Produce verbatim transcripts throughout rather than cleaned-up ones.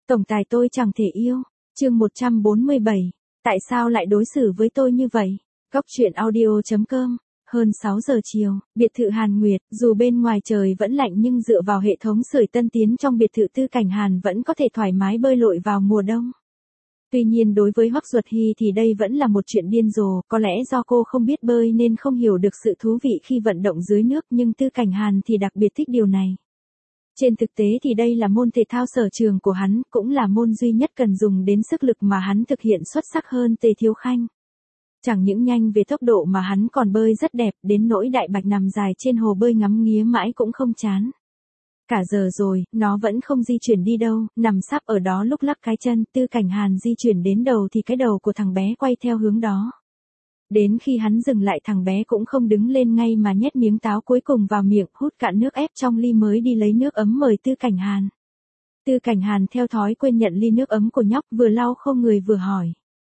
Tổng tài tôi chẳng thể yêu. Chương một trăm bốn mươi bảy. Tại sao lại đối xử với tôi như vậy? Góc truyện audio chấm com. Hơn sáu giờ chiều, biệt thự Hàn Nguyệt, dù bên ngoài trời vẫn lạnh nhưng dựa vào hệ thống sưởi tân tiến trong biệt thự Tư Cảnh Hàn vẫn có thể thoải mái bơi lội vào mùa đông. Tuy nhiên đối với Hoắc Duật Hy thì đây vẫn là một chuyện điên rồ, có lẽ do cô không biết bơi nên không hiểu được sự thú vị khi vận động dưới nước, nhưng Tư Cảnh Hàn thì đặc biệt thích điều này. Trên thực tế thì đây là môn thể thao sở trường của hắn, cũng là môn duy nhất cần dùng đến sức lực mà hắn thực hiện xuất sắc hơn Tề Thiếu Khanh. Chẳng những nhanh về tốc độ mà hắn còn bơi rất đẹp, đến nỗi Đại Bạch nằm dài trên hồ bơi ngắm nghía mãi cũng không chán. Cả giờ rồi, nó vẫn không di chuyển đi đâu, nằm sắp ở đó lúc lắc cái chân. Tư Cảnh Hàn di chuyển đến đầu thì cái đầu của thằng bé quay theo hướng đó. Đến khi hắn dừng lại, thằng bé cũng không đứng lên ngay mà nhét miếng táo cuối cùng vào miệng, hút cạn nước ép trong ly mới đi lấy nước ấm mời Tư Cảnh Hàn. Tư Cảnh Hàn theo thói quên nhận ly nước ấm của nhóc, vừa lau khô người vừa hỏi.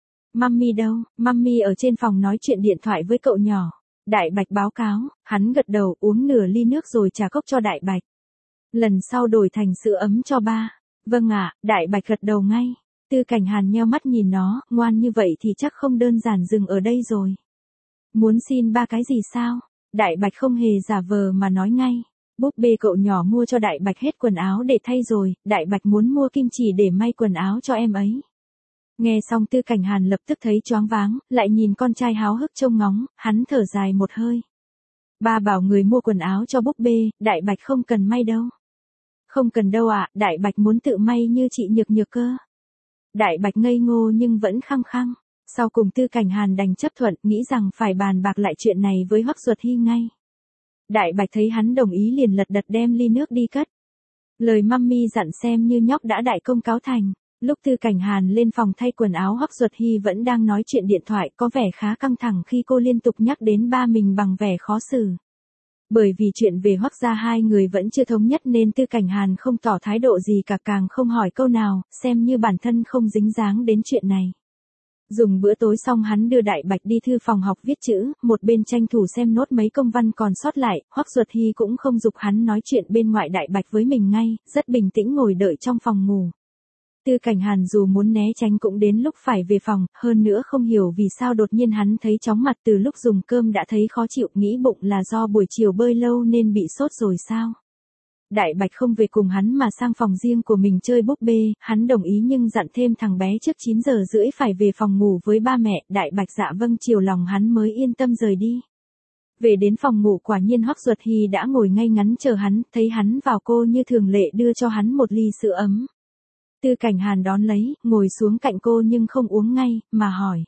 Mummy đâu? Mummy ở trên phòng nói chuyện điện thoại với cậu nhỏ. Đại Bạch báo cáo. Hắn gật đầu, uống nửa ly nước rồi trả cốc cho Đại Bạch. Lần sau đổi thành sữa ấm cho ba. Vâng ạ. Đại Bạch gật đầu ngay. Tư Cảnh Hàn nheo mắt nhìn nó, ngoan như vậy thì chắc không đơn giản dừng ở đây rồi. Muốn xin ba cái gì sao? Đại Bạch không hề giả vờ mà nói ngay. Búp bê cậu nhỏ mua cho Đại Bạch hết quần áo để thay rồi, Đại Bạch muốn mua kim chỉ để may quần áo cho em ấy. Nghe xong Tư Cảnh Hàn lập tức thấy choáng váng, lại nhìn con trai háo hức trông ngóng, hắn thở dài một hơi. Ba bảo người mua quần áo cho búp bê, Đại Bạch không cần may đâu. Không cần đâu ạ, Đại Bạch muốn tự may như chị Nhược Nhược cơ. Đại Bạch ngây ngô nhưng vẫn khăng khăng. Sau cùng Tư Cảnh Hàn đành chấp thuận, nghĩ rằng phải bàn bạc lại chuyện này với Hoắc Duật Hy ngay. Đại Bạch thấy hắn đồng ý liền lật đật đem ly nước đi cất. Lời mummy dặn xem như nhóc đã đại công cáo thành. Lúc Tư Cảnh Hàn lên phòng thay quần áo, Hoắc Duật Hy vẫn đang nói chuyện điện thoại, có vẻ khá căng thẳng khi cô liên tục nhắc đến ba mình bằng vẻ khó xử. Bởi vì chuyện về Hoắc gia hai người vẫn chưa thống nhất nên Tư Cảnh Hàn không tỏ thái độ gì cả, càng không hỏi câu nào, xem như bản thân không dính dáng đến chuyện này. Dùng bữa tối xong hắn đưa Đại Bạch đi thư phòng học viết chữ, một bên tranh thủ xem nốt mấy công văn còn sót lại. Hoắc Duật Hy cũng không giục hắn nói chuyện bên ngoài Đại Bạch với mình ngay, rất bình tĩnh ngồi đợi trong phòng ngủ. Tư Cảnh Hàn dù muốn né tránh cũng đến lúc phải về phòng, hơn nữa không hiểu vì sao đột nhiên hắn thấy chóng mặt, từ lúc dùng cơm đã thấy khó chịu, nghĩ bụng là do buổi chiều bơi lâu nên bị sốt rồi sao. Đại Bạch không về cùng hắn mà sang phòng riêng của mình chơi búp bê, hắn đồng ý nhưng dặn thêm thằng bé trước chín giờ rưỡi phải về phòng ngủ với ba mẹ. Đại Bạch dạ vâng chiều lòng hắn mới yên tâm rời đi. Về đến phòng ngủ quả nhiên Hoắc Duật Hy đã ngồi ngay ngắn chờ hắn, thấy hắn vào cô như thường lệ đưa cho hắn một ly sữa ấm. Tư Cảnh Hàn đón lấy, ngồi xuống cạnh cô nhưng không uống ngay, mà hỏi.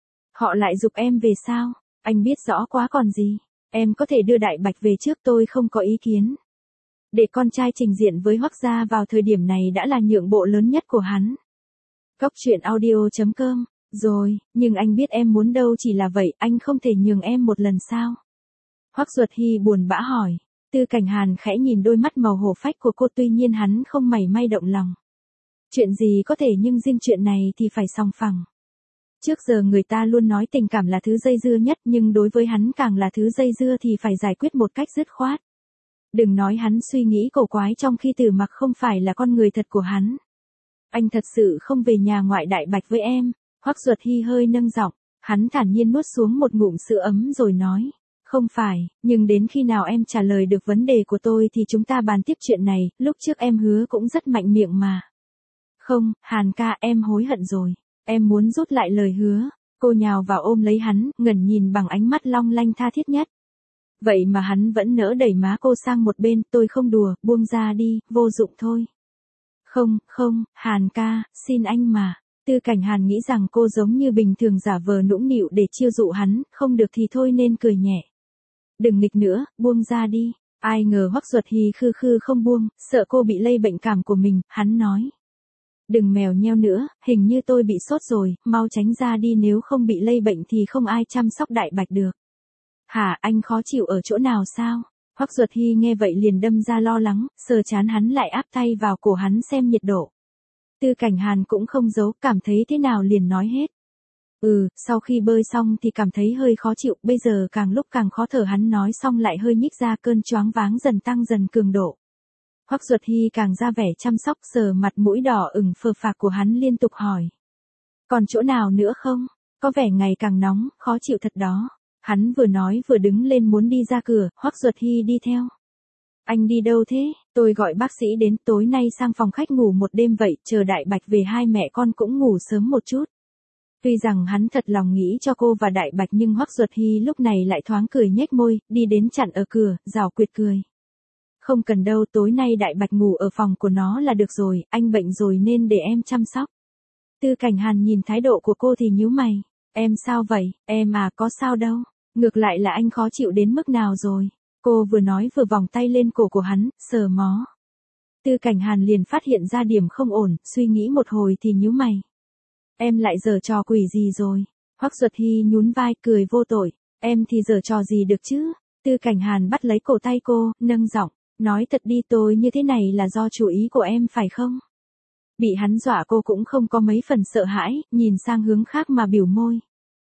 Họ lại giục em về sao? Anh biết rõ quá còn gì. Em có thể đưa Đại Bạch về trước, tôi không có ý kiến. Để con trai trình diện với Hoắc gia vào thời điểm này đã là nhượng bộ lớn nhất của hắn. Góc truyện audio chấm com. Rồi, nhưng anh biết em muốn đâu, chỉ là vậy, anh không thể nhường em một lần sao? Hoắc Duật Hy buồn bã hỏi. Tư Cảnh Hàn khẽ nhìn đôi mắt màu hổ phách của cô, tuy nhiên hắn không mảy may động lòng. Chuyện gì có thể, nhưng riêng chuyện này thì phải sòng phẳng. Trước giờ người ta luôn nói tình cảm là thứ dây dưa nhất, nhưng đối với hắn càng là thứ dây dưa thì phải giải quyết một cách dứt khoát. Đừng nói hắn suy nghĩ cổ quái trong khi Tử Mặc không phải là con người thật của hắn. Anh thật sự không về nhà ngoại Đại Bạch với em. Hoắc Duật Hy hơi nâng giọng, hắn thản nhiên nuốt xuống một ngụm sữa ấm rồi nói. Không phải, nhưng đến khi nào em trả lời được vấn đề của tôi thì chúng ta bàn tiếp chuyện này, lúc trước em hứa cũng rất mạnh miệng mà. Không, Hàn ca, em hối hận rồi. Em muốn rút lại lời hứa. Cô nhào vào ôm lấy hắn, ngẩn nhìn bằng ánh mắt long lanh tha thiết nhất. Vậy mà hắn vẫn nỡ đẩy má cô sang một bên, tôi không đùa, buông ra đi, vô dụng thôi. Không, không, Hàn ca, xin anh mà. Tư Cảnh Hàn nghĩ rằng cô giống như bình thường giả vờ nũng nịu để chiêu dụ hắn, không được thì thôi nên cười nhẹ. Đừng nghịch nữa, buông ra đi. Ai ngờ Hoắc Duật Hy khư khư không buông, sợ cô bị lây bệnh cảm của mình, hắn nói. Đừng mèo nheo nữa, hình như tôi bị sốt rồi, mau tránh ra đi, nếu không bị lây bệnh thì không ai chăm sóc Đại Bạch được. Hả, anh khó chịu ở chỗ nào sao? Hoắc Duật Hy nghe vậy liền đâm ra lo lắng, sờ chán hắn lại áp tay vào cổ hắn xem nhiệt độ. Tư Cảnh Hàn cũng không giấu, cảm thấy thế nào liền nói hết. Ừ, sau khi bơi xong thì cảm thấy hơi khó chịu, bây giờ càng lúc càng khó thở, hắn nói xong lại hơi nhích ra, cơn choáng váng dần tăng dần cường độ. Hoắc Duật Hy càng ra vẻ chăm sóc, sờ mặt mũi đỏ ửng phờ phạc của hắn liên tục hỏi. Còn chỗ nào nữa không? Có vẻ ngày càng nóng, khó chịu thật đó. Hắn vừa nói vừa đứng lên muốn đi ra cửa, Hoắc Duật Hy đi theo. Anh đi đâu thế? Tôi gọi bác sĩ đến, tối nay sang phòng khách ngủ một đêm vậy, chờ Đại Bạch về hai mẹ con cũng ngủ sớm một chút. Tuy rằng hắn thật lòng nghĩ cho cô và Đại Bạch nhưng Hoắc Duật Hy lúc này lại thoáng cười nhếch môi, đi đến chặn ở cửa, giảo quyệt cười. Không cần đâu, tối nay Đại Bạch ngủ ở phòng của nó là được rồi, anh bệnh rồi nên để em chăm sóc. Tư Cảnh Hàn nhìn thái độ của cô thì nhíu mày. Em sao vậy? Em à, có sao đâu. Ngược lại là anh khó chịu đến mức nào rồi? Cô vừa nói vừa vòng tay lên cổ của hắn, sờ mó. Tư Cảnh Hàn liền phát hiện ra điểm không ổn, suy nghĩ một hồi thì nhíu mày. Em lại giở trò quỷ gì rồi? Hoắc Duật Hy nhún vai cười vô tội. Em thì giở trò gì được chứ? Tư Cảnh Hàn bắt lấy cổ tay cô, nâng giọng. Nói thật đi, tôi như thế này là do chủ ý của em phải không? Bị hắn dọa cô cũng không có mấy phần sợ hãi, nhìn sang hướng khác mà biểu môi.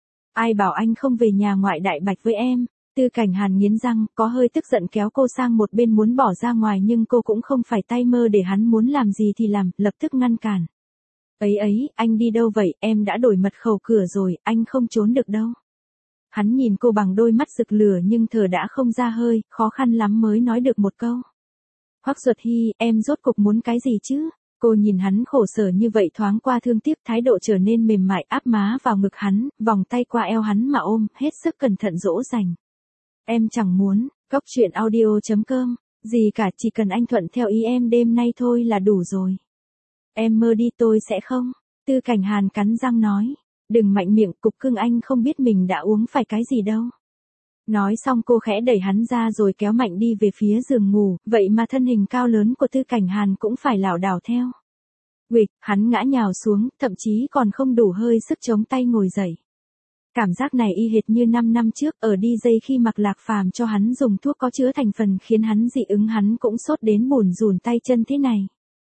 Ai bảo anh không về nhà ngoại Đại Bạch với em? Tư Cảnh Hàn nghiến răng, có hơi tức giận kéo cô sang một bên muốn bỏ ra ngoài nhưng cô cũng không phải tay mơ để hắn muốn làm gì thì làm, lập tức ngăn cản. Ấy ấy, anh đi đâu vậy, em đã đổi mật khẩu cửa rồi, anh không trốn được đâu. Hắn nhìn cô bằng đôi mắt rực lửa nhưng thở đã không ra hơi, khó khăn lắm mới nói được một câu. Hoắc Duật Hy, em rốt cục muốn cái gì chứ? Cô nhìn hắn khổ sở như vậy thoáng qua thương tiếc, thái độ trở nên mềm mại, áp má vào ngực hắn, vòng tay qua eo hắn mà ôm, hết sức cẩn thận dỗ dành. Em chẳng muốn, Góc Truyện Audio chấm com, gì cả, chỉ cần anh thuận theo ý em đêm nay thôi là đủ rồi. Em mơ đi, tôi sẽ không. Tư Cảnh Hàn cắn răng nói. Đừng mạnh miệng, cục cưng, anh không biết mình đã uống phải cái gì đâu. Nói xong cô khẽ đẩy hắn ra rồi kéo mạnh đi về phía giường ngủ, vậy mà thân hình cao lớn của Tư Cảnh Hàn cũng phải lảo đảo theo. Uịch, hắn ngã nhào xuống, thậm chí còn không đủ hơi sức chống tay ngồi dậy. Cảm giác này y hệt như năm năm trước ở đi dây khi Mạc Lạc Phàm cho hắn dùng thuốc có chứa thành phần khiến hắn dị ứng, hắn cũng sốt đến bủn rủn tay chân thế này.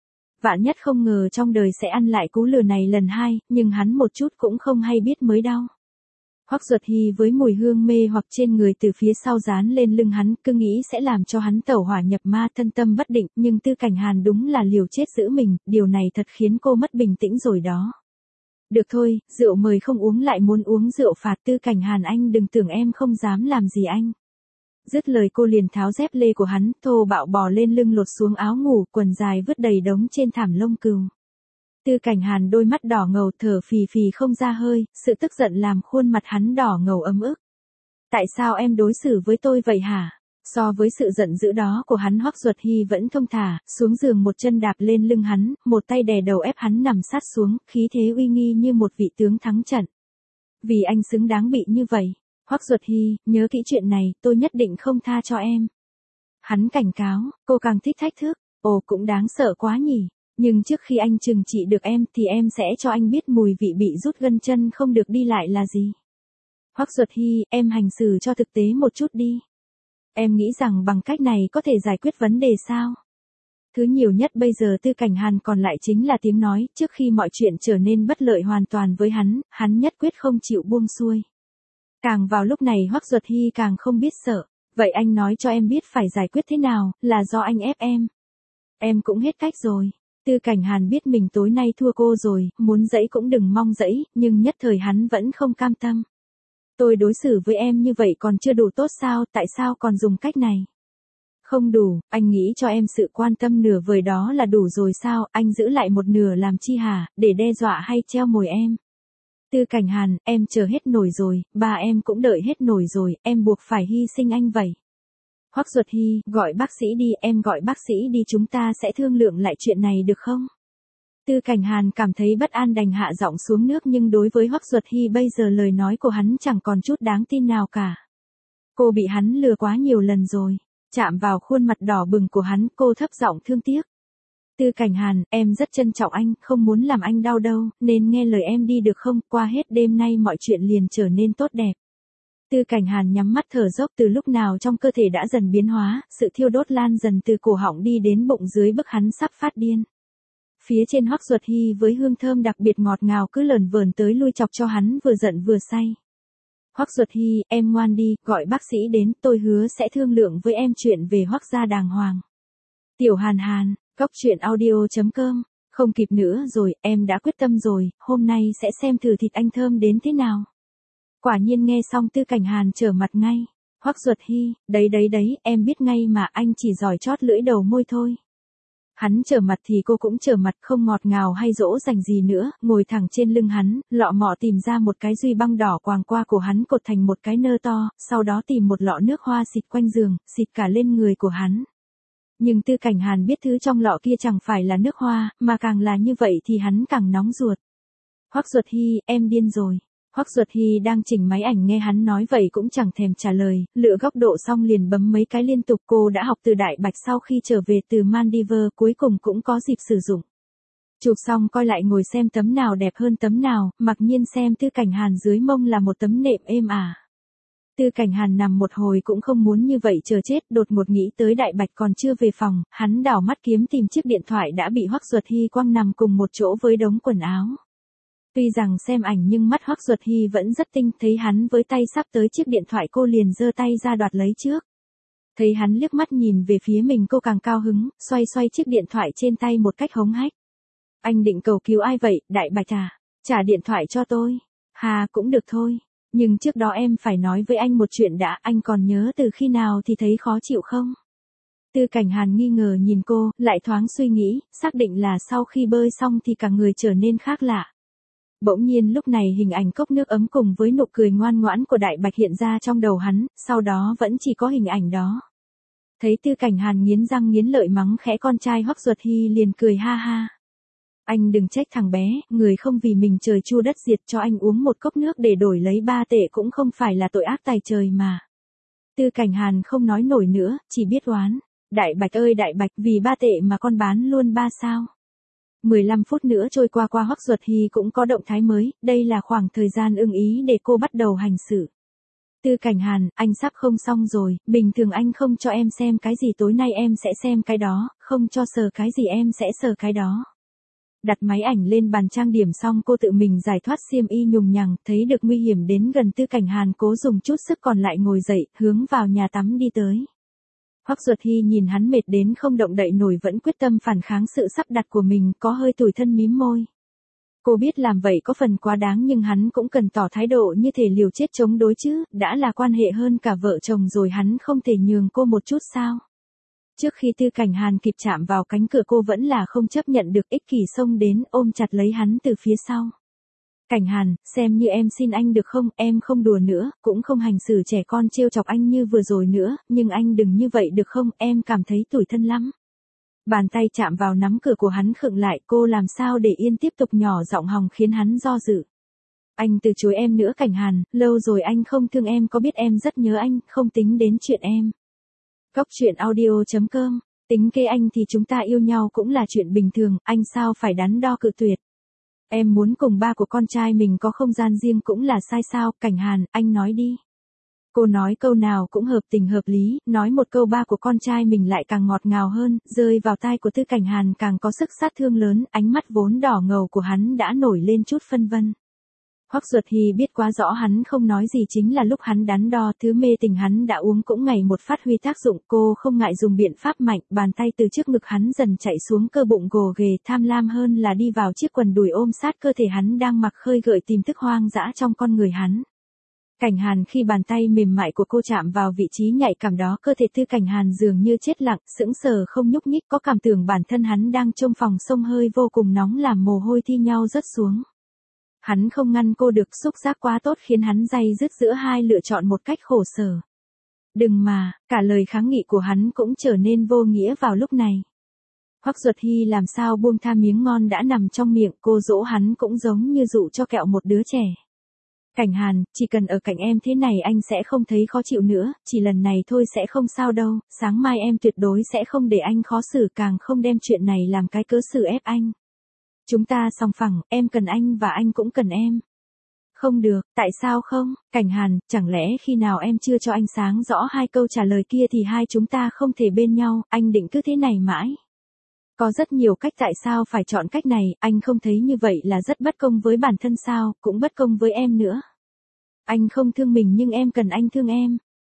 Vạn nhất không ngờ trong đời sẽ ăn lại cú lừa này lần hai, nhưng hắn một chút cũng không hay biết mới đau. Hoắc Duật Hy với mùi hương mê hoặc trên người từ phía sau dán lên lưng hắn, cứ nghĩ sẽ làm cho hắn tẩu hỏa nhập ma, thân tâm bất định, nhưng Tư Cảnh Hàn đúng là liều chết giữ mình, điều này thật khiến cô mất bình tĩnh rồi đó. Được thôi, rượu mời không uống lại muốn uống rượu phạt. Tư Cảnh Hàn, anh đừng tưởng em không dám làm gì anh. Dứt lời cô liền tháo dép lê của hắn, thô bạo bò lên lưng, lột xuống áo ngủ, quần dài vứt đầy đống trên thảm lông cừu. Tư Cảnh Hàn đôi mắt đỏ ngầu thở phì phì không ra hơi, sự tức giận làm khuôn mặt hắn đỏ ngầu ấm ức. Tại sao em đối xử với tôi vậy hả? So với sự giận dữ đó của hắn, Hoắc Duật Hy vẫn thông thả, xuống giường một chân đạp lên lưng hắn, một tay đè đầu ép hắn nằm sát xuống, khí thế uy nghi như một vị tướng thắng trận. Vì anh xứng đáng bị như vậy. Hoắc Duật Hy, nhớ kỹ chuyện này, tôi nhất định không tha cho em. Hắn cảnh cáo, cô càng thích thách thức, ồ cũng đáng sợ quá nhỉ. Nhưng trước khi anh trừng trị được em thì em sẽ cho anh biết mùi vị bị rút gân chân không được đi lại là gì. Hoắc Duật Hy, em hành xử cho thực tế một chút đi. Em nghĩ rằng bằng cách này có thể giải quyết vấn đề sao? Thứ nhiều nhất bây giờ Tư Cảnh Hàn còn lại chính là tiếng nói, trước khi mọi chuyện trở nên bất lợi hoàn toàn với hắn, hắn nhất quyết không chịu buông xuôi. Càng vào lúc này Hoắc Duật Hy càng không biết sợ, vậy anh nói cho em biết phải giải quyết thế nào, là do anh ép em. Em cũng hết cách rồi. Tư Cảnh Hàn biết mình tối nay thua cô rồi, muốn dẫy cũng đừng mong dẫy, nhưng nhất thời hắn vẫn không cam tâm. Tôi đối xử với em như vậy còn chưa đủ tốt sao, tại sao còn dùng cách này? Không đủ, anh nghĩ cho em sự quan tâm nửa vời đó là đủ rồi sao, anh giữ lại một nửa làm chi hả, để đe dọa hay treo mồi em? Tư Cảnh Hàn, em chờ hết nổi rồi, ba em cũng đợi hết nổi rồi, em buộc phải hy sinh anh vậy. Hoắc Duật Hy, gọi bác sĩ đi, em gọi bác sĩ đi, chúng ta sẽ thương lượng lại chuyện này được không? Tư Cảnh Hàn cảm thấy bất an đành hạ giọng xuống nước, nhưng đối với Hoắc Duật Hy bây giờ lời nói của hắn chẳng còn chút đáng tin nào cả. Cô bị hắn lừa quá nhiều lần rồi. Chạm vào khuôn mặt đỏ bừng của hắn, cô thấp giọng thương tiếc. Tư Cảnh Hàn, em rất trân trọng anh, không muốn làm anh đau đâu, nên nghe lời em đi được không, qua hết đêm nay mọi chuyện liền trở nên tốt đẹp. Tư Cảnh Hàn nhắm mắt thở dốc, từ lúc nào trong cơ thể đã dần biến hóa, sự thiêu đốt lan dần từ cổ họng đi đến bụng dưới, bức hắn sắp phát điên. Phía trên Hoắc Duật Hy với hương thơm đặc biệt ngọt ngào cứ lờn vờn tới lui chọc cho hắn vừa giận vừa say. Hoắc Duật Hy, em ngoan đi, gọi bác sĩ đến, tôi hứa sẽ thương lượng với em chuyện về Hoắc gia đàng hoàng. Tiểu Hàn Hàn, Góc truyện audio chấm com. Không kịp nữa rồi, em đã quyết tâm rồi, hôm nay sẽ xem thử thịt anh thơm đến thế nào. Quả nhiên nghe xong Tư Cảnh Hàn trở mặt ngay. Hoắc Duật Hy, đấy đấy đấy, em biết ngay mà, anh chỉ giỏi chót lưỡi đầu môi thôi. Hắn trở mặt thì cô cũng trở mặt, không ngọt ngào hay dỗ dành gì nữa, ngồi thẳng trên lưng hắn, lọ mọ tìm ra một cái duy băng đỏ quàng qua cổ hắn cột thành một cái nơ to, sau đó tìm một lọ nước hoa xịt quanh giường, xịt cả lên người của hắn. Nhưng Tư Cảnh Hàn biết thứ trong lọ kia chẳng phải là nước hoa, mà càng là như vậy thì hắn càng nóng ruột. Hoắc Duật Hy, em điên rồi. Hoắc Duật Hy đang chỉnh máy ảnh nghe hắn nói vậy cũng chẳng thèm trả lời, lựa góc độ xong liền bấm mấy cái liên tục. Cô đã học từ Đại Bạch sau khi trở về từ Maldives, cuối cùng cũng có dịp sử dụng. Chụp xong coi lại ngồi xem tấm nào đẹp hơn tấm nào, mặc nhiên xem Tư Cảnh Hàn dưới mông là một tấm nệm êm ả. Tư Cảnh Hàn nằm một hồi cũng không muốn như vậy chờ chết, đột ngột nghĩ tới Đại Bạch còn chưa về phòng, hắn đảo mắt kiếm tìm chiếc điện thoại đã bị Hoắc Duật Hy quăng nằm cùng một chỗ với đống quần áo. Tuy rằng xem ảnh nhưng mắt Hoắc Duật Hy vẫn rất tinh, thấy hắn với tay sắp tới chiếc điện thoại cô liền giơ tay ra đoạt lấy trước. Thấy hắn liếc mắt nhìn về phía mình cô càng cao hứng, xoay xoay chiếc điện thoại trên tay một cách hống hách. Anh định cầu cứu ai vậy, Đại Bạch à? Trả điện thoại cho tôi. Hà cũng được thôi. Nhưng trước đó em phải nói với anh một chuyện đã, anh còn nhớ từ khi nào thì thấy khó chịu không? Tư Cảnh Hàn nghi ngờ nhìn cô, lại thoáng suy nghĩ, xác định là sau khi bơi xong thì cả người trở nên khác lạ. Bỗng nhiên lúc này hình ảnh cốc nước ấm cùng với nụ cười ngoan ngoãn của Đại Bạch hiện ra trong đầu hắn, sau đó vẫn chỉ có hình ảnh đó. Thấy Tư Cảnh Hàn nghiến răng nghiến lợi mắng khẽ con trai Hoắc Duật Hy liền cười ha ha. Anh đừng trách thằng bé, người không vì mình trời chua đất diệt cho anh uống một cốc nước để đổi lấy ba tệ cũng không phải là tội ác tày trời mà. Tư Cảnh Hàn không nói nổi nữa, chỉ biết oán. Đại Bạch ơi Đại Bạch, vì ba tệ mà con bán luôn ba sao. mười lăm phút nữa trôi qua qua Hoắc Duật Hy cũng có động thái mới, đây là khoảng thời gian ưng ý để cô bắt đầu hành xử. Tư Cảnh Hàn, anh sắp không xong rồi, bình thường anh không cho em xem cái gì tối nay em sẽ xem cái đó, không cho sờ cái gì em sẽ sờ cái đó. Đặt máy ảnh lên bàn trang điểm xong cô tự mình giải thoát xiêm y nhùng nhằng, thấy được nguy hiểm đến gần Tư Cảnh Hàn cố dùng chút sức còn lại ngồi dậy, hướng vào nhà tắm đi tới. Hoắc Duật Hy nhìn hắn mệt đến không động đậy nổi vẫn quyết tâm phản kháng sự sắp đặt của mình, có hơi tủi thân mím môi. Cô biết làm vậy có phần quá đáng nhưng hắn cũng cần tỏ thái độ như thể liều chết chống đối chứ, đã là quan hệ hơn cả vợ chồng rồi hắn không thể nhường cô một chút sao. Trước khi Tư Cảnh Hàn kịp chạm vào cánh cửa cô vẫn là không chấp nhận được, ích kỷ xông đến ôm chặt lấy hắn từ phía sau. Cảnh Hàn, xem như em xin anh được không, em không đùa nữa, cũng không hành xử trẻ con trêu chọc anh như vừa rồi nữa, nhưng anh đừng như vậy được không, em cảm thấy tủi thân lắm. Bàn tay chạm vào nắm cửa của hắn khựng lại, cô làm sao để yên tiếp tục nhỏ giọng hòng khiến hắn do dự. Anh từ chối em nữa Cảnh Hàn, lâu rồi anh không thương em, có biết em rất nhớ anh, không tính đến chuyện em. Góc truyện audio chấm com, tính kế anh thì chúng ta yêu nhau cũng là chuyện bình thường, anh sao phải đắn đo cự tuyệt. Em muốn cùng ba của con trai mình có không gian riêng cũng là sai sao, Cảnh Hàn, anh nói đi. Cô nói câu nào cũng hợp tình hợp lý, nói một câu ba của con trai mình lại càng ngọt ngào hơn, rơi vào tai của Tư Cảnh Hàn càng có sức sát thương lớn, ánh mắt vốn đỏ ngầu của hắn đã nổi lên chút phân vân. Hoắc Duật Hy biết quá rõ hắn không nói gì chính là lúc hắn đắn đo, thứ mê tình hắn đã uống cũng ngày một phát huy tác dụng, cô không ngại dùng biện pháp mạnh, bàn tay từ trước ngực hắn dần chạy xuống cơ bụng gồ ghề, tham lam hơn là đi vào chiếc quần đùi ôm sát cơ thể hắn đang mặc khơi gợi tìm thức hoang dã trong con người hắn. Cảnh Hàn khi bàn tay mềm mại của cô chạm vào vị trí nhạy cảm đó, cơ thể Tư Cảnh Hàn dường như chết lặng, sững sờ không nhúc nhích, có cảm tưởng bản thân hắn đang trong phòng xông hơi vô cùng nóng làm mồ hôi thi nhau rớt xuống. Hắn không ngăn cô được, xúc giác quá tốt khiến hắn day dứt giữa hai lựa chọn một cách khổ sở. Đừng mà, cả lời kháng nghị của hắn cũng trở nên vô nghĩa vào lúc này. Hoắc Duật Hy làm sao buông tha miếng ngon đã nằm trong miệng, cô dỗ hắn cũng giống như dụ cho kẹo một đứa trẻ. Cảnh Hàn, chỉ cần ở cạnh em thế này anh sẽ không thấy khó chịu nữa, chỉ lần này thôi sẽ không sao đâu, sáng mai em tuyệt đối sẽ không để anh khó xử, càng không đem chuyện này làm cái cớ xử ép anh. Chúng ta song phẳng, em cần anh và anh cũng cần em. Không được, tại sao không? Cảnh Hàn, chẳng lẽ khi nào em chưa cho anh sáng rõ hai câu trả lời kia thì hai chúng ta không thể bên nhau, anh định cứ thế này mãi. Có rất nhiều cách, tại sao phải chọn cách này, anh không thấy như vậy là rất bất công với bản thân sao, cũng bất công với em nữa. Anh không thương mình nhưng em cần anh thương em.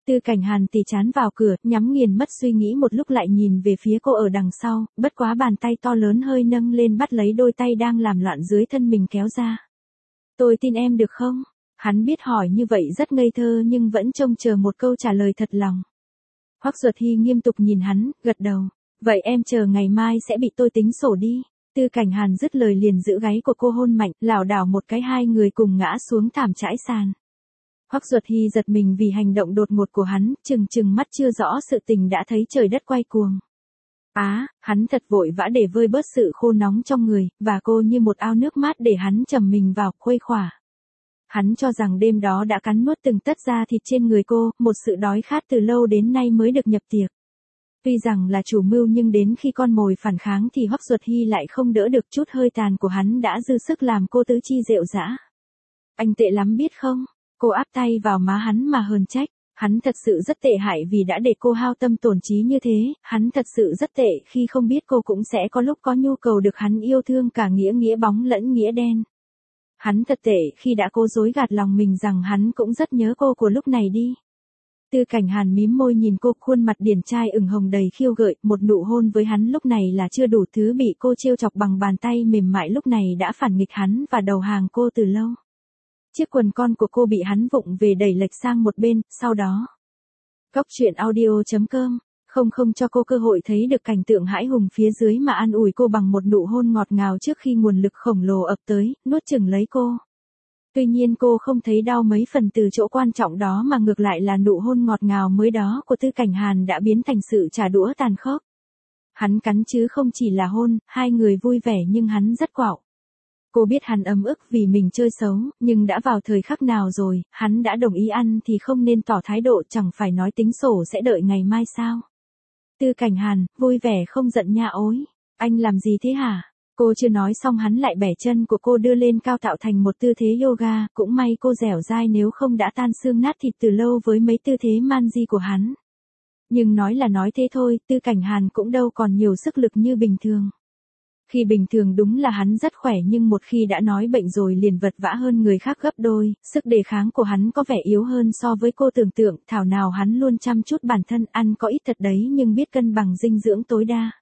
Tư Cảnh Hàn tì chán vào cửa, nhắm nghiền mất suy nghĩ một lúc lại nhìn về phía cô ở đằng sau, bất quá bàn tay to lớn hơi nâng lên bắt lấy đôi tay đang làm loạn dưới thân mình kéo ra. Tôi tin em được không? Hắn biết hỏi như vậy rất ngây thơ nhưng vẫn trông chờ một câu trả lời thật lòng. Hoắc Duật Hy nghiêm túc nhìn hắn, gật đầu. Vậy em chờ ngày mai sẽ bị tôi tính sổ đi. Tư Cảnh Hàn dứt lời liền giữ gáy của cô hôn mạnh, lảo đảo một cái hai người cùng ngã xuống thảm trải sàn. Hoắc Duật Hy giật mình vì hành động đột ngột của hắn, chừng chừng mắt chưa rõ sự tình đã thấy trời đất quay cuồng. Á, à, hắn thật vội vã để vơi bớt sự khô nóng trong người, và cô như một ao nước mát để hắn trầm mình vào, khuây khỏa. Hắn cho rằng đêm đó đã cắn nuốt từng tấc da thịt trên người cô, một sự đói khát từ lâu đến nay mới được nhập tiệc. Tuy rằng là chủ mưu nhưng đến khi con mồi phản kháng thì Hoắc Duật Hy lại không đỡ được chút hơi tàn của hắn đã dư sức làm cô tứ chi rệu rã. Anh tệ lắm biết không? Cô áp tay vào má hắn mà hờn trách. Hắn thật sự rất tệ hại vì đã để cô hao tâm tổn trí như thế, hắn thật sự rất tệ khi không biết cô cũng sẽ có lúc có nhu cầu được hắn yêu thương cả nghĩa nghĩa bóng lẫn nghĩa đen. Hắn thật tệ khi đã cố dối gạt lòng mình rằng hắn cũng rất nhớ cô của lúc này đi. Tư Cảnh Hàn mím môi nhìn cô, khuôn mặt điển trai ửng hồng đầy khiêu gợi, một nụ hôn với hắn lúc này là chưa đủ, thứ bị cô trêu chọc bằng bàn tay mềm mại lúc này đã phản nghịch hắn và đầu hàng cô từ lâu. Chiếc quần con của cô bị hắn vụng về đẩy lệch sang một bên, sau đó. Góc truyện audio chấm com, không không cho cô cơ hội thấy được cảnh tượng hãi hùng phía dưới mà an ủi cô bằng một nụ hôn ngọt ngào trước khi nguồn lực khổng lồ ập tới, nuốt chửng lấy cô. Tuy nhiên cô không thấy đau mấy phần từ chỗ quan trọng đó mà ngược lại là nụ hôn ngọt ngào mới đó của Tư Cảnh Hàn đã biến thành sự trả đũa tàn khốc. Hắn cắn chứ không chỉ là hôn, hai người vui vẻ nhưng hắn rất quạo. Cô biết hắn ấm ức vì mình chơi xấu, nhưng đã vào thời khắc nào rồi, hắn đã đồng ý ăn thì không nên tỏ thái độ, chẳng phải nói tính sổ sẽ đợi ngày mai sao. Tư Cảnh Hàn, vui vẻ không giận nha ối. Anh làm gì thế hả? Cô chưa nói xong hắn lại bẻ chân của cô đưa lên cao tạo thành một tư thế yoga, cũng may cô dẻo dai nếu không đã tan xương nát thịt từ lâu với mấy tư thế man di của hắn. Nhưng nói là nói thế thôi, Tư Cảnh Hàn cũng đâu còn nhiều sức lực như bình thường. Khi bình thường đúng là hắn rất khỏe nhưng một khi đã nói bệnh rồi liền vật vã hơn người khác gấp đôi, sức đề kháng của hắn có vẻ yếu hơn so với cô tưởng tượng, thảo nào hắn luôn chăm chút bản thân, ăn có ít thật đấy nhưng biết cân bằng dinh dưỡng tối đa.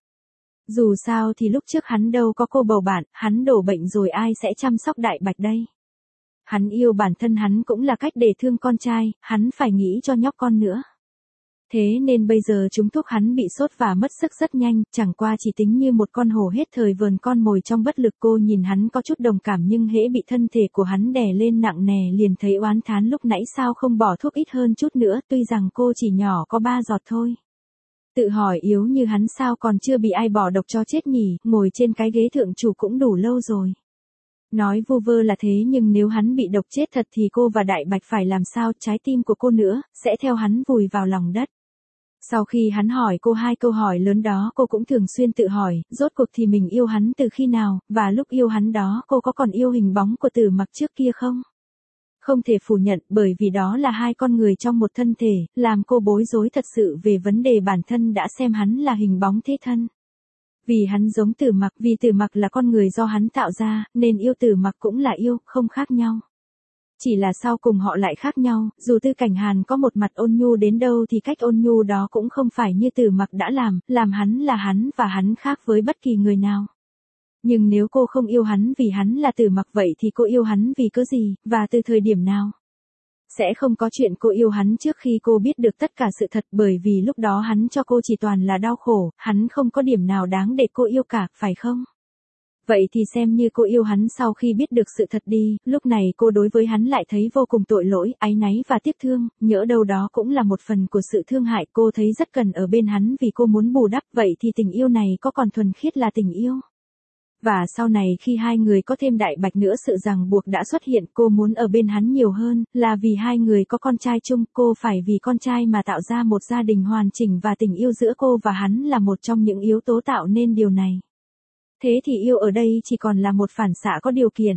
Dù sao thì lúc trước hắn đâu có cô bầu bạn, hắn đổ bệnh rồi ai sẽ chăm sóc đại bạch đây. Hắn yêu bản thân hắn cũng là cách để thương con trai, hắn phải nghĩ cho nhóc con nữa. Thế nên bây giờ chúng thuốc hắn bị sốt và mất sức rất nhanh, chẳng qua chỉ tính như một con hổ hết thời vờn con mồi trong bất lực. Cô nhìn hắn có chút đồng cảm nhưng hễ bị thân thể của hắn đè lên nặng nề liền thấy oán thán lúc nãy sao không bỏ thuốc ít hơn chút nữa, tuy rằng cô chỉ nhỏ có ba giọt thôi. Tự hỏi yếu như hắn sao còn chưa bị ai bỏ độc cho chết nhỉ, ngồi trên cái ghế thượng chủ cũng đủ lâu rồi. Nói vu vơ là thế nhưng nếu hắn bị độc chết thật thì cô và đại bạch phải làm sao, trái tim của cô nữa, sẽ theo hắn vùi vào lòng đất. Sau khi hắn hỏi cô hai câu hỏi lớn đó cô cũng thường xuyên tự hỏi, rốt cuộc thì mình yêu hắn từ khi nào, và lúc yêu hắn đó cô có còn yêu hình bóng của Tử Mặc trước kia không? Không thể phủ nhận bởi vì đó là hai con người trong một thân thể, làm cô bối rối thật sự về vấn đề bản thân đã xem hắn là hình bóng thế thân. Vì hắn giống Tử Mặc, vì Tử Mặc là con người do hắn tạo ra, nên yêu Tử Mặc cũng là yêu, không khác nhau. Chỉ là sau cùng họ lại khác nhau, dù Tư Cảnh Hàn có một mặt ôn nhu đến đâu thì cách ôn nhu đó cũng không phải như Tử Mặc đã làm, làm hắn là hắn và hắn khác với bất kỳ người nào. Nhưng nếu cô không yêu hắn vì hắn là Tử Mặc vậy thì cô yêu hắn vì cớ gì, và từ thời điểm nào? Sẽ không có chuyện cô yêu hắn trước khi cô biết được tất cả sự thật bởi vì lúc đó hắn cho cô chỉ toàn là đau khổ, hắn không có điểm nào đáng để cô yêu cả, phải không? Vậy thì xem như cô yêu hắn sau khi biết được sự thật đi, lúc này cô đối với hắn lại thấy vô cùng tội lỗi, áy náy và tiếc thương, nhỡ đâu đó cũng là một phần của sự thương hại, cô thấy rất cần ở bên hắn vì cô muốn bù đắp, vậy thì tình yêu này có còn thuần khiết là tình yêu? Và sau này khi hai người có thêm đại bạch nữa sự ràng buộc đã xuất hiện, cô muốn ở bên hắn nhiều hơn, là vì hai người có con trai chung, cô phải vì con trai mà tạo ra một gia đình hoàn chỉnh và tình yêu giữa cô và hắn là một trong những yếu tố tạo nên điều này. Thế thì yêu ở đây chỉ còn là một phản xạ có điều kiện.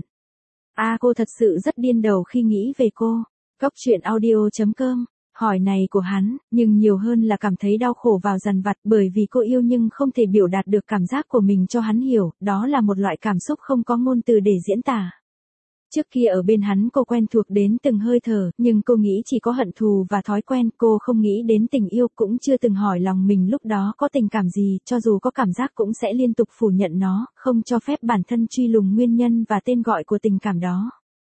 À cô thật sự rất điên đầu khi nghĩ về cô. Góc truyện audio chấm com, hỏi này của hắn, nhưng nhiều hơn là cảm thấy đau khổ vào dằn vặt bởi vì cô yêu nhưng không thể biểu đạt được cảm giác của mình cho hắn hiểu, đó là một loại cảm xúc không có ngôn từ để diễn tả. Trước kia ở bên hắn cô quen thuộc đến từng hơi thở, nhưng cô nghĩ chỉ có hận thù và thói quen, cô không nghĩ đến tình yêu, cũng chưa từng hỏi lòng mình lúc đó có tình cảm gì, cho dù có cảm giác cũng sẽ liên tục phủ nhận nó, không cho phép bản thân truy lùng nguyên nhân và tên gọi của tình cảm đó.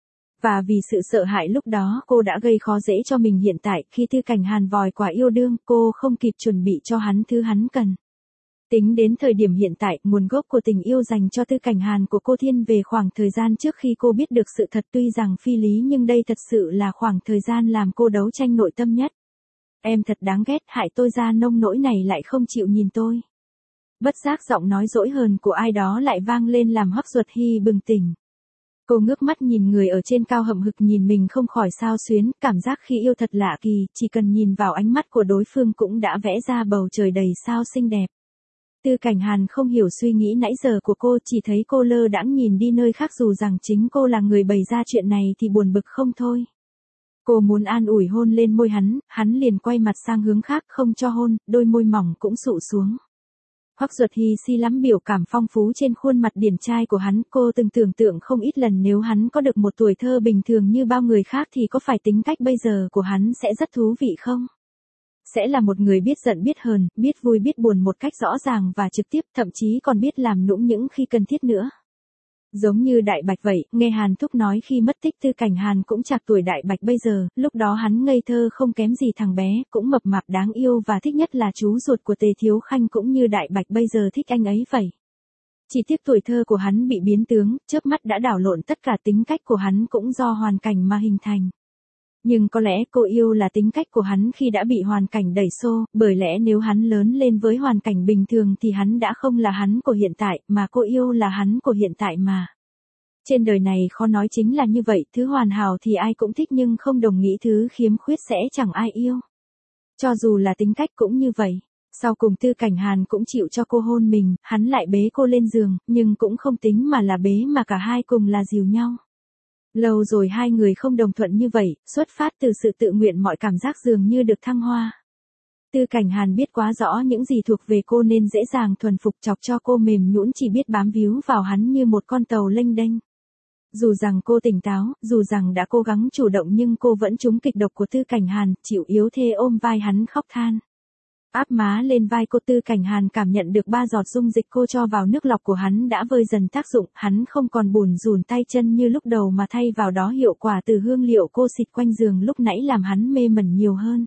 Và vì sự sợ hãi lúc đó, cô đã gây khó dễ cho mình hiện tại, khi Tư Cảnh Hàn vòi quả yêu đương, cô không kịp chuẩn bị cho hắn thứ hắn cần. Tính đến thời điểm hiện tại, nguồn gốc của tình yêu dành cho Tư Cảnh Hàn của cô thiên về khoảng thời gian trước khi cô biết được sự thật, tuy rằng phi lý nhưng đây thật sự là khoảng thời gian làm cô đấu tranh nội tâm nhất. Em thật đáng ghét, hại tôi ra nông nỗi này lại không chịu nhìn tôi. Bất giác giọng nói dỗi hờn của ai đó lại vang lên làm Hoắc Duật Hy bừng tỉnh. Cô ngước mắt nhìn người ở trên cao hậm hực nhìn mình không khỏi xao xuyến, cảm giác khi yêu thật lạ kỳ, chỉ cần nhìn vào ánh mắt của đối phương cũng đã vẽ ra bầu trời đầy sao xinh đẹp. Tư Cảnh Hàn không hiểu suy nghĩ nãy giờ của cô, chỉ thấy cô lơ đãng nhìn đi nơi khác, dù rằng chính cô là người bày ra chuyện này thì buồn bực không thôi. Cô muốn an ủi hôn lên môi hắn, hắn liền quay mặt sang hướng khác không cho hôn, đôi môi mỏng cũng sụ xuống. Hoắc Duật Hy si lắm biểu cảm phong phú trên khuôn mặt điển trai của hắn, cô từng tưởng tượng không ít lần nếu hắn có được một tuổi thơ bình thường như bao người khác thì có phải tính cách bây giờ của hắn sẽ rất thú vị không? Sẽ là một người biết giận biết hờn, biết vui biết buồn một cách rõ ràng và trực tiếp, thậm chí còn biết làm nũng những khi cần thiết nữa. Giống như Đại Bạch vậy, nghe Hàn Thúc nói khi mất tích Tư Cảnh Hàn cũng chạc tuổi Đại Bạch bây giờ, lúc đó hắn ngây thơ không kém gì thằng bé, cũng mập mạp đáng yêu và thích nhất là chú ruột của Tề Thiếu Khanh cũng như Đại Bạch bây giờ thích anh ấy vậy. Chỉ tiếc tuổi thơ của hắn bị biến tướng, chớp mắt đã đảo lộn tất cả, tính cách của hắn cũng do hoàn cảnh mà hình thành. Nhưng có lẽ cô yêu là tính cách của hắn khi đã bị hoàn cảnh đẩy xô, bởi lẽ nếu hắn lớn lên với hoàn cảnh bình thường thì hắn đã không là hắn của hiện tại, mà cô yêu là hắn của hiện tại mà. Trên đời này khó nói chính là như vậy, thứ hoàn hảo thì ai cũng thích nhưng không đồng nghĩa thứ khiếm khuyết sẽ chẳng ai yêu. Cho dù là tính cách cũng như vậy. Sau cùng Tư Cảnh Hàn cũng chịu cho cô hôn mình, hắn lại bế cô lên giường, nhưng cũng không tính mà là bế mà cả hai cùng là dìu nhau. Lâu rồi hai người không đồng thuận như vậy, xuất phát từ sự tự nguyện mọi cảm giác dường như được thăng hoa. Tư Cảnh Hàn biết quá rõ những gì thuộc về cô nên dễ dàng thuần phục, chọc cho cô mềm nhũn, chỉ biết bám víu vào hắn như một con tàu lênh đênh. Dù rằng cô tỉnh táo, dù rằng đã cố gắng chủ động nhưng cô vẫn trúng kịch độc của Tư Cảnh Hàn, chịu yếu thê ôm vai hắn khóc than. Áp má lên vai cô, Tư Cảnh Hàn cảm nhận được ba giọt dung dịch cô cho vào nước lọc của hắn đã vơi dần tác dụng, hắn không còn bủn rủn tay chân như lúc đầu mà thay vào đó hiệu quả từ hương liệu cô xịt quanh giường lúc nãy làm hắn mê mẩn nhiều hơn.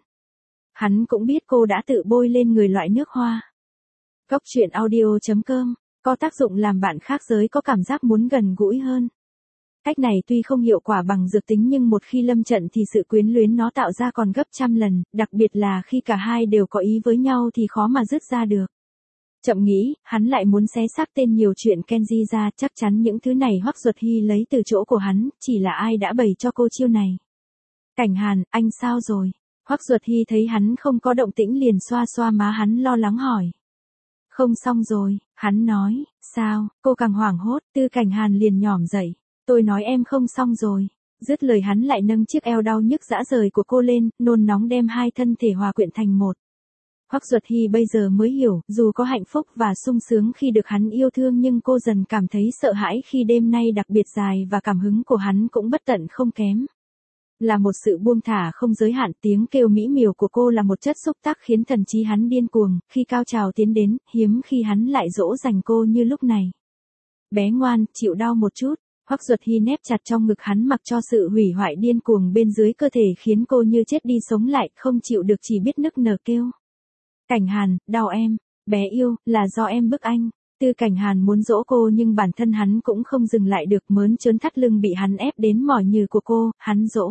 Hắn cũng biết cô đã tự bôi lên người loại nước hoa. Góc truyện audio chấm com có tác dụng làm bạn khác giới có cảm giác muốn gần gũi hơn. Cách này tuy không hiệu quả bằng dược tính nhưng một khi lâm trận thì sự quyến luyến nó tạo ra còn gấp trăm lần, đặc biệt là khi cả hai đều có ý với nhau thì khó mà dứt ra được. Chậm nghĩ, hắn lại muốn xé xác tên nhiều chuyện Kenji ra, chắc chắn những thứ này Hoắc Duật Hy lấy từ chỗ của hắn, chỉ là ai đã bày cho cô chiêu này. Cảnh Hàn, anh sao rồi? Hoắc Duật Hy thấy hắn không có động tĩnh liền xoa xoa má hắn lo lắng hỏi. Không xong rồi, hắn nói, sao, cô càng hoảng hốt, Tư Cảnh Hàn liền nhỏm dậy. Tôi nói em không xong rồi. Dứt lời hắn lại nâng chiếc eo đau nhức dã rời của cô lên, nôn nóng đem hai thân thể hòa quyện thành một. Hoắc Duật Hy bây giờ mới hiểu, dù có hạnh phúc và sung sướng khi được hắn yêu thương nhưng cô dần cảm thấy sợ hãi khi đêm nay đặc biệt dài và cảm hứng của hắn cũng bất tận không kém. Là một sự buông thả không giới hạn, tiếng kêu mỹ miều của cô là một chất xúc tác khiến thần trí hắn điên cuồng, khi cao trào tiến đến, hiếm khi hắn lại dỗ dành cô như lúc này. Bé ngoan, chịu đau một chút. Hoắc Duật Hy nép chặt trong ngực hắn mặc cho sự hủy hoại điên cuồng bên dưới cơ thể khiến cô như chết đi sống lại, không chịu được chỉ biết nức nở kêu. Cảnh Hàn, đau em, bé yêu, là do em bức anh. Tư Cảnh Hàn muốn dỗ cô nhưng bản thân hắn cũng không dừng lại được, mớn trớn thắt lưng bị hắn ép đến mỏi nhừ của cô, hắn dỗ.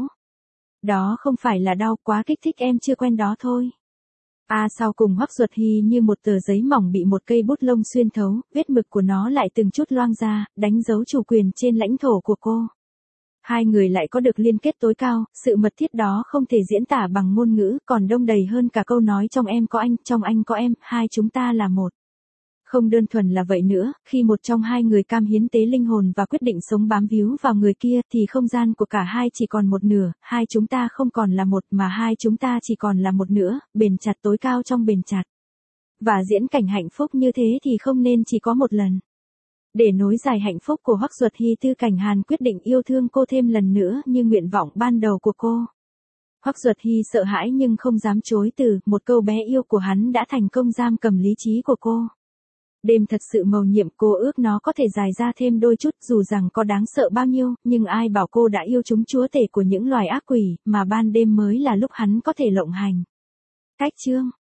Đó không phải là đau, quá kích thích em chưa quen đó thôi. A à, sau cùng Hoắc Duật Hy như một tờ giấy mỏng bị một cây bút lông xuyên thấu, vết mực của nó lại từng chút loang ra, đánh dấu chủ quyền trên lãnh thổ của cô. Hai người lại có được liên kết tối cao, sự mật thiết đó không thể diễn tả bằng ngôn ngữ, còn đông đầy hơn cả câu nói trong em có anh, trong anh có em, hai chúng ta là một. Không đơn thuần là vậy nữa, khi một trong hai người cam hiến tế linh hồn và quyết định sống bám víu vào người kia thì không gian của cả hai chỉ còn một nửa, hai chúng ta không còn là một mà hai chúng ta chỉ còn là một nữa, bền chặt tối cao trong bền chặt. Và diễn cảnh hạnh phúc như thế thì không nên chỉ có một lần. Để nối dài hạnh phúc của Hoắc Duật Hy, Tư Cảnh Hàn quyết định yêu thương cô thêm lần nữa như nguyện vọng ban đầu của cô. Hoắc Duật Hy sợ hãi nhưng không dám chối từ, một câu bé yêu của hắn đã thành công giam cầm lý trí của cô. Đêm thật sự mầu nhiệm, cô ước nó có thể dài ra thêm đôi chút, dù rằng có đáng sợ bao nhiêu, nhưng ai bảo cô đã yêu chúng chúa tể của những loài ác quỷ, mà ban đêm mới là lúc hắn có thể lộng hành. Cách chương